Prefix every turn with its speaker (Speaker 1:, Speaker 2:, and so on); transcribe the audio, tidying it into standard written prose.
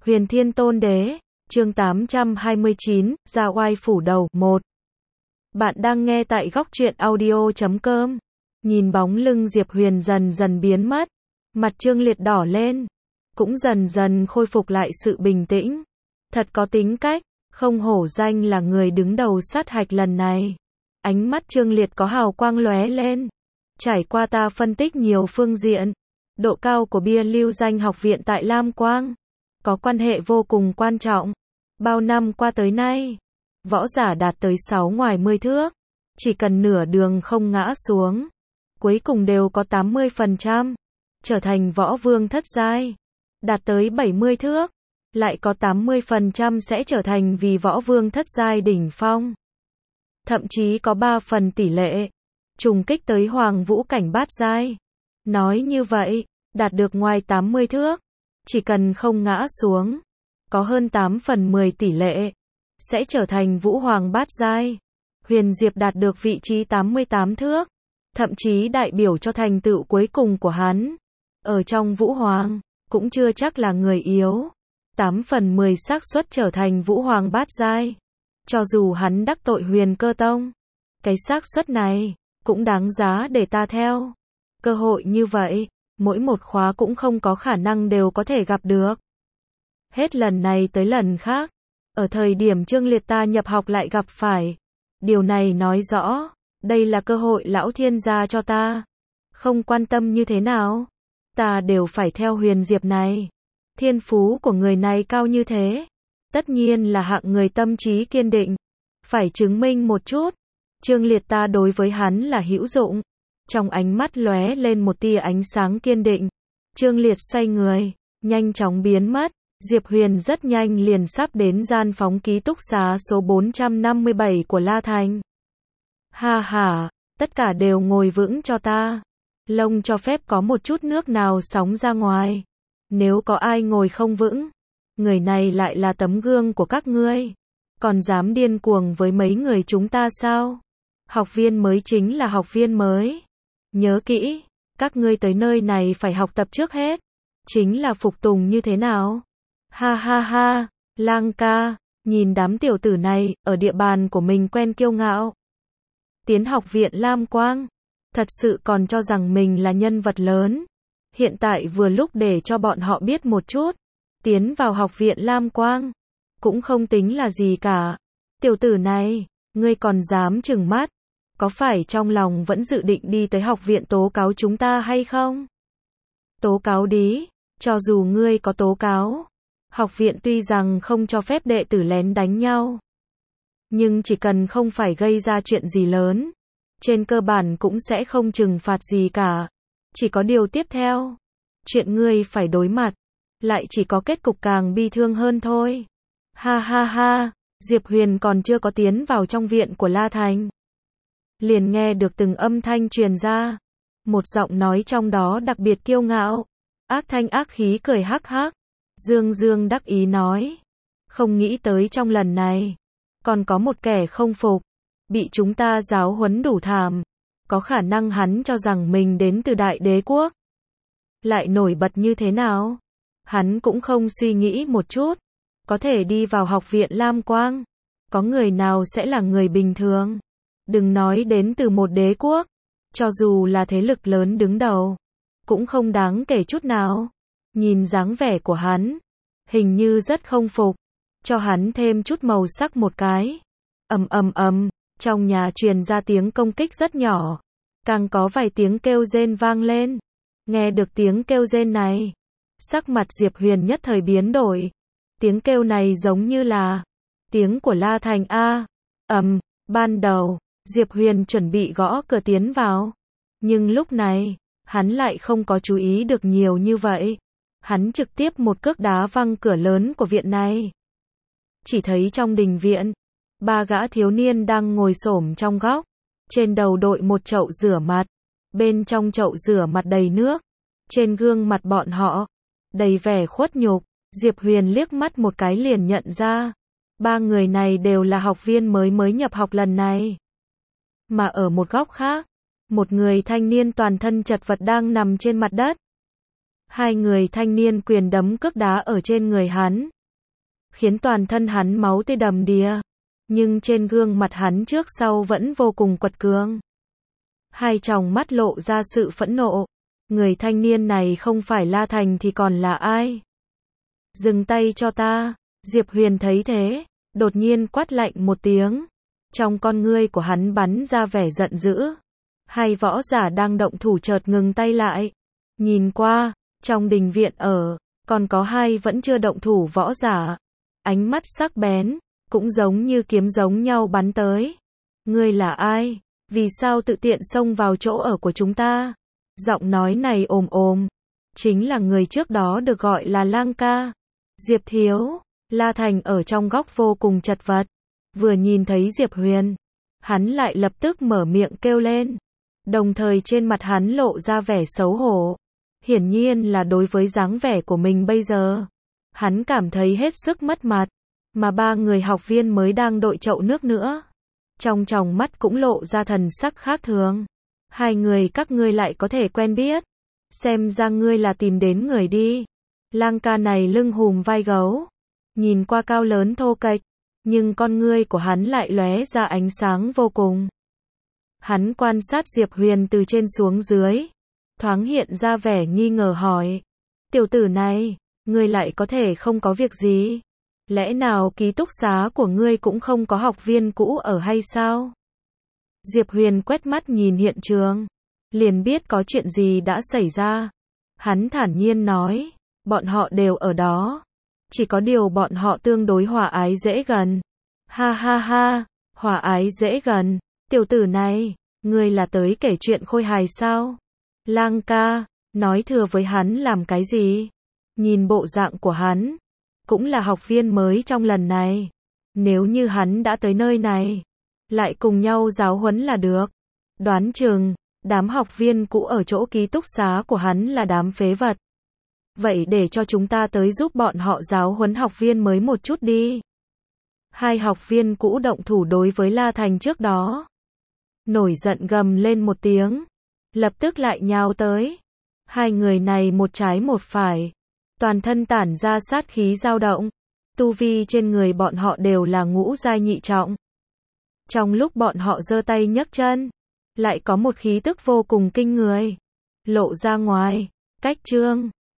Speaker 1: Huyền Thiên Tôn Đế, chương 829, Ra Oai Phủ Đầu, 1. Bạn đang nghe tại góc truyện audio.com. Nhìn bóng lưng Diệp Huyền dần dần biến mất, mặt Trương Liệt đỏ lên, cũng dần dần khôi phục lại sự bình tĩnh. Thật có tính cách, không hổ danh là người đứng đầu sát hạch lần này. Ánh mắt Trương Liệt có hào quang lóe lên. Trải qua ta phân tích nhiều phương diện, độ cao của bia lưu danh học viện tại Lam Quang có quan hệ vô cùng quan trọng. Bao năm qua tới nay, võ giả đạt tới 6 ngoài 10 thước, chỉ cần nửa đường không ngã xuống, cuối cùng đều có 80% trở thành võ vương thất giai. Đạt tới 70 thước, lại có 80% sẽ trở thành vì võ vương thất giai đỉnh phong. Thậm chí có 3 phần tỷ lệ trùng kích tới hoàng vũ cảnh bát giai. Nói như vậy, đạt được ngoài 80 thước, chỉ cần không ngã xuống, có hơn 8 phần 10 tỷ lệ sẽ trở thành vũ hoàng bát giai. Huyền Diệp đạt được vị trí 88 thước, thậm chí đại biểu cho thành tựu cuối cùng của hắn. Ở trong vũ hoàng, cũng chưa chắc là người yếu. 8 phần 10 xác suất trở thành vũ hoàng bát giai. Cho dù hắn đắc tội Huyền Cơ Tông, cái xác suất này cũng đáng giá để ta theo. Cơ hội như vậy, mỗi một khóa cũng không có khả năng đều có thể gặp được. Hết lần này tới lần khác, ở thời điểm Trương Liệt ta nhập học lại gặp phải. Điều này nói rõ, đây là cơ hội lão thiên gia cho ta. Không quan tâm như thế nào, ta đều phải theo Huyền Diệp này. Thiên phú của người này cao như thế, tất nhiên là hạng người tâm trí kiên định. Phải chứng minh một chút, Trương Liệt ta đối với hắn là hữu dụng. Trong ánh mắt lóe lên một tia ánh sáng kiên định. Trương Liệt xoay người, nhanh chóng biến mất. Diệp Huyền rất nhanh liền sắp đến gian phóng ký túc xá số 457 của La Thành. Ha ha, tất cả đều ngồi vững cho ta. Lông cho phép có một chút nước nào sóng ra ngoài. Nếu có ai ngồi không vững, người này lại là tấm gương của các ngươi. Còn dám điên cuồng với mấy người chúng ta sao? Học viên mới chính là học viên mới. Nhớ kỹ, các ngươi tới nơi này phải học tập trước hết. Chính là phục tùng như thế nào? Ha ha ha, Lang ca, nhìn đám tiểu tử này, ở địa bàn của mình quen kiêu ngạo. Tiến học viện Lam Quang, thật sự còn cho rằng mình là nhân vật lớn. Hiện tại vừa lúc để cho bọn họ biết một chút. Tiến vào học viện Lam Quang, cũng không tính là gì cả. Tiểu tử này, ngươi còn dám trừng mắt. Có phải trong lòng vẫn dự định đi tới học viện tố cáo chúng ta hay không? Tố cáo đi, cho dù ngươi có tố cáo. Học viện tuy rằng không cho phép đệ tử lén đánh nhau, nhưng chỉ cần không phải gây ra chuyện gì lớn, trên cơ bản cũng sẽ không trừng phạt gì cả. Chỉ có điều tiếp theo, chuyện ngươi phải đối mặt, lại chỉ có kết cục càng bi thương hơn thôi. Ha ha ha, Diệp Huyền còn chưa có tiến vào trong viện của La Thành, liền nghe được từng âm thanh truyền ra. Một giọng nói trong đó đặc biệt kiêu ngạo, ác thanh ác khí cười hắc hắc. Dương Dương đắc ý nói, không nghĩ tới trong lần này, còn có một kẻ không phục, bị chúng ta giáo huấn đủ thảm. Có khả năng hắn cho rằng mình đến từ Đại Đế Quốc, lại nổi bật như thế nào? Hắn cũng không suy nghĩ một chút, có thể đi vào học viện Lam Quang, có người nào sẽ là người bình thường? Đừng nói đến từ một đế quốc, cho dù là thế lực lớn đứng đầu, cũng không đáng kể chút nào. Nhìn dáng vẻ của hắn, hình như rất không phục, cho hắn thêm chút màu sắc một cái. Trong nhà truyền ra tiếng công kích rất nhỏ, càng có vài tiếng kêu rên vang lên. Nghe được tiếng kêu rên này, sắc mặt Diệp Huyền nhất thời biến đổi. Tiếng kêu này giống như là tiếng của La Thành a. Ban đầu, Diệp Huyền chuẩn bị gõ cửa tiến vào, nhưng lúc này, hắn lại không có chú ý được nhiều như vậy. Hắn trực tiếp một cước đá văng cửa lớn của viện này. Chỉ thấy trong đình viện, 3 gã thiếu niên đang ngồi xổm trong góc, trên đầu đội một chậu rửa mặt, bên trong chậu rửa mặt đầy nước, trên gương mặt bọn họ đầy vẻ khuất nhục. Diệp Huyền liếc mắt một cái liền nhận ra, 3 người này đều là học viên mới nhập học lần này. Mà ở một góc khác, một người thanh niên toàn thân chật vật đang nằm trên mặt đất. Hai người thanh niên quyền đấm cước đá ở trên người hắn, khiến toàn thân hắn máu tươi đầm đìa, nhưng trên gương mặt hắn trước sau vẫn vô cùng quật cường. Hai tròng mắt lộ ra sự phẫn nộ. Người thanh niên này không phải La Thành thì còn là ai? Dừng tay cho ta. Diệp Huyền thấy thế, đột nhiên quát lạnh một tiếng. Trong con ngươi của hắn bắn ra vẻ giận dữ. Hai võ giả đang động thủ chợt ngừng tay lại. Nhìn qua, trong đình viện còn có hai vẫn chưa động thủ võ giả. Ánh mắt sắc bén, cũng giống như kiếm giống nhau bắn tới. Ngươi là ai? Vì sao tự tiện xông vào chỗ ở của chúng ta? Giọng nói này ồm ồm, chính là người trước đó được gọi là Lang ca. Diệp thiếu. La Thành ở trong góc vô cùng chật vật. Vừa nhìn thấy Diệp Huyền, hắn lại lập tức mở miệng kêu lên. Đồng thời trên mặt hắn lộ ra vẻ xấu hổ. Hiển nhiên là đối với dáng vẻ của mình bây giờ, hắn cảm thấy hết sức mất mặt. Mà ba người học viên mới đang đội chậu nước nữa, trong tròng mắt cũng lộ ra thần sắc khác thường. Hai người các ngươi lại có thể quen biết, xem ra ngươi là tìm đến người đi. Lang ca này lưng hùm vai gấu, nhìn qua cao lớn thô kệch, nhưng con ngươi của hắn lại lóe ra ánh sáng vô cùng. Hắn quan sát Diệp Huyền từ trên xuống dưới, thoáng hiện ra vẻ nghi ngờ hỏi. Tiểu tử này, ngươi lại có thể không có việc gì? Lẽ nào ký túc xá của ngươi cũng không có học viên cũ ở hay sao? Diệp Huyền quét mắt nhìn hiện trường, liền biết có chuyện gì đã xảy ra. Hắn thản nhiên nói, bọn họ đều ở đó. Chỉ có điều bọn họ tương đối hòa ái dễ gần. Ha ha ha, hòa ái dễ gần. Tiểu tử này, ngươi là tới kể chuyện khôi hài sao? Lang ca, nói thừa với hắn làm cái gì? Nhìn bộ dạng của hắn, cũng là học viên mới trong lần này. Nếu như hắn đã tới nơi này, lại cùng nhau giáo huấn là được. Đoán chừng, đám học viên cũ ở chỗ ký túc xá của hắn là đám phế vật. Vậy để cho chúng ta tới giúp bọn họ giáo huấn học viên mới một chút đi. Hai học viên cũ động thủ đối với La Thành trước đó, nổi giận gầm lên một tiếng, lập tức lại nhào tới. Hai người này một trái một phải, toàn thân tản ra sát khí dao động. Tu vi trên người bọn họ đều là ngũ giai nhị trọng. Trong lúc bọn họ giơ tay nhấc chân, lại có một khí tức vô cùng kinh người lộ ra ngoài. Cách chương